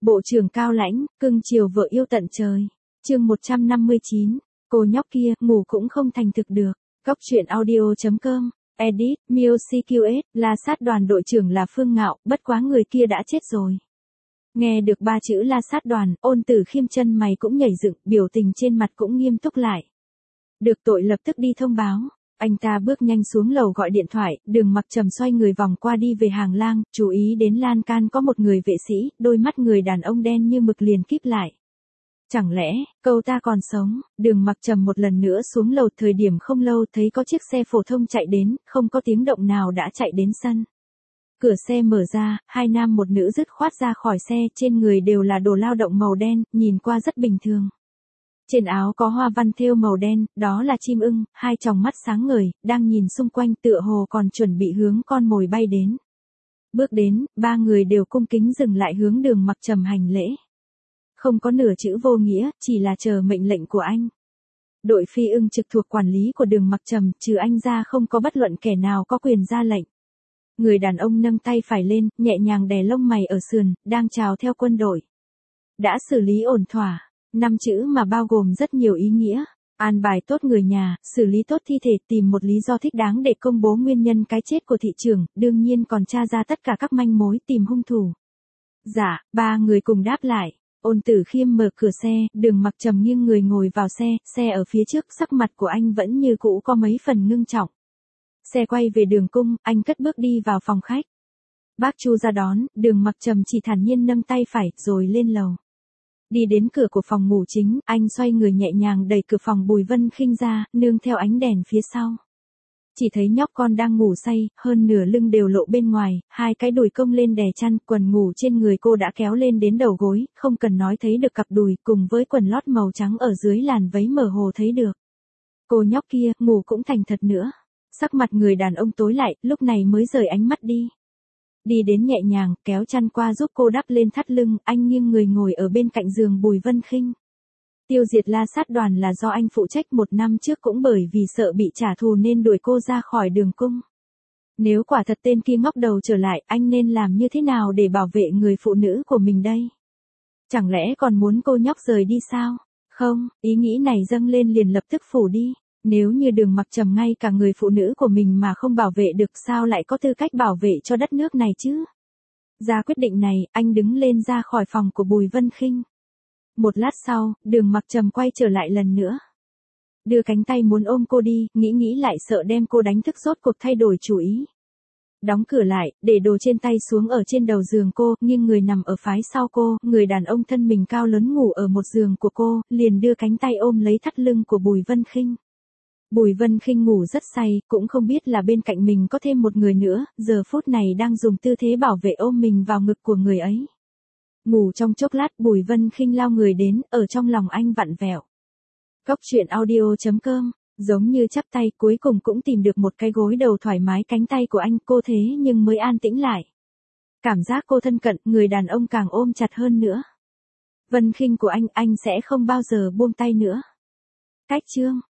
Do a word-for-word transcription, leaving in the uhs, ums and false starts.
Bộ trưởng cao lãnh, cưng chiều vợ yêu tận trời. Chương một trăm năm mươi chín, cô nhóc kia, ngủ cũng không thành thực được. Góc truyện audio chấm com, edit, music quy ét, la sát đoàn đội trưởng là Phương Ngạo, bất quá người kia đã chết rồi. Nghe được ba chữ la sát đoàn, Ôn Tử Khiêm chân mày cũng nhảy dựng, biểu tình trên mặt cũng nghiêm túc lại. Được tội lập tức đi thông báo. Anh ta bước nhanh xuống lầu gọi điện thoại, Đường Mặc Trầm xoay người vòng qua đi về hàng lang, chú ý đến lan can có một người vệ sĩ, đôi mắt người đàn ông đen như mực liền kíp lại. Chẳng lẽ, cậu ta còn sống? Đường Mặc Trầm một lần nữa xuống lầu, thời điểm không lâu thấy có chiếc xe phổ thông chạy đến, không có tiếng động nào đã chạy đến sân. Cửa xe mở ra, hai nam một nữ dứt khoát ra khỏi xe, trên người đều là đồ lao động màu đen, nhìn qua rất bình thường. Trên áo có hoa văn thêu màu đen, đó là chim ưng, hai tròng mắt sáng ngời, đang nhìn xung quanh tựa hồ còn chuẩn bị hướng con mồi bay đến. Bước đến, ba người đều cung kính dừng lại hướng Đường Mặc Trầm hành lễ. Không có nửa chữ vô nghĩa, chỉ là chờ mệnh lệnh của anh. Đội phi ưng trực thuộc quản lý của Đường Mặc Trầm, trừ anh ra không có bất luận kẻ nào có quyền ra lệnh. Người đàn ông nâng tay phải lên, nhẹ nhàng đè lông mày ở sườn, đang chào theo quân đội. Đã xử lý ổn thỏa. Năm chữ mà bao gồm rất nhiều ý nghĩa. An bài tốt người nhà, xử lý tốt thi thể, tìm một lý do thích đáng để công bố nguyên nhân cái chết của thị trưởng, đương nhiên còn tra ra tất cả các manh mối, tìm hung thủ. Dạ, ba người cùng đáp lại. Ôn Tử Khiêm mở cửa xe, Đường Mặc Trầm nghiêng người ngồi vào xe, xe ở phía trước, sắc mặt của anh vẫn như cũ có mấy phần ngưng trọng. Xe quay về đường cung, anh cất bước đi vào phòng khách. Bác Chu ra đón, Đường Mặc Trầm chỉ thản nhiên nâng tay phải, rồi lên lầu. Đi đến cửa của phòng ngủ chính, anh xoay người nhẹ nhàng đẩy cửa phòng Bùi Vân Khinh ra, nương theo ánh đèn phía sau. Chỉ thấy nhóc con đang ngủ say, hơn nửa lưng đều lộ bên ngoài, hai cái đùi cong lên đè chăn, quần ngủ trên người cô đã kéo lên đến đầu gối, không cần nói thấy được cặp đùi, cùng với quần lót màu trắng ở dưới làn váy mơ hồ thấy được. Cô nhóc kia, ngủ cũng thành thật nữa. Sắc mặt người đàn ông tối lại, lúc này mới rời ánh mắt đi. Đi đến nhẹ nhàng, kéo chăn qua giúp cô đắp lên thắt lưng, anh nghiêng người ngồi ở bên cạnh giường Bùi Vân Khinh. Tiêu diệt la sát đoàn là do anh phụ trách, một năm trước cũng bởi vì sợ bị trả thù nên đuổi cô ra khỏi đường cung. Nếu quả thật tên kia ngóc đầu trở lại, anh nên làm như thế nào để bảo vệ người phụ nữ của mình đây? Chẳng lẽ còn muốn cô nhóc rời đi sao? Không, ý nghĩ này dâng lên liền lập tức phủ đi. Nếu như Đường Mặc Trầm ngay cả người phụ nữ của mình mà không bảo vệ được, sao lại có tư cách bảo vệ cho đất nước này chứ? Ra quyết định này, anh đứng lên ra khỏi phòng của Bùi Vân Khinh. Một lát sau, Đường Mặc Trầm quay trở lại lần nữa. Đưa cánh tay muốn ôm cô đi, nghĩ nghĩ lại sợ đem cô đánh thức, rốt cuộc thay đổi chủ ý. Đóng cửa lại, để đồ trên tay xuống ở trên đầu giường cô, nghiêng người nằm ở phái sau cô, người đàn ông thân mình cao lớn ngủ ở một giường của cô, liền đưa cánh tay ôm lấy thắt lưng của Bùi Vân Khinh. Bùi Vân Khinh ngủ rất say, cũng không biết là bên cạnh mình có thêm một người nữa, giờ phút này đang dùng tư thế bảo vệ ôm mình vào ngực của người ấy. Ngủ trong chốc lát, Bùi Vân Khinh lao người đến, ở trong lòng anh vặn vẹo. Góc truyện audio chấm com, giống như chắp tay, cuối cùng cũng tìm được một cái gối đầu thoải mái cánh tay của anh, cô thế nhưng mới an tĩnh lại. Cảm giác cô thân cận, người đàn ông càng ôm chặt hơn nữa. Vân Khinh của anh, anh sẽ không bao giờ buông tay nữa. Cách chương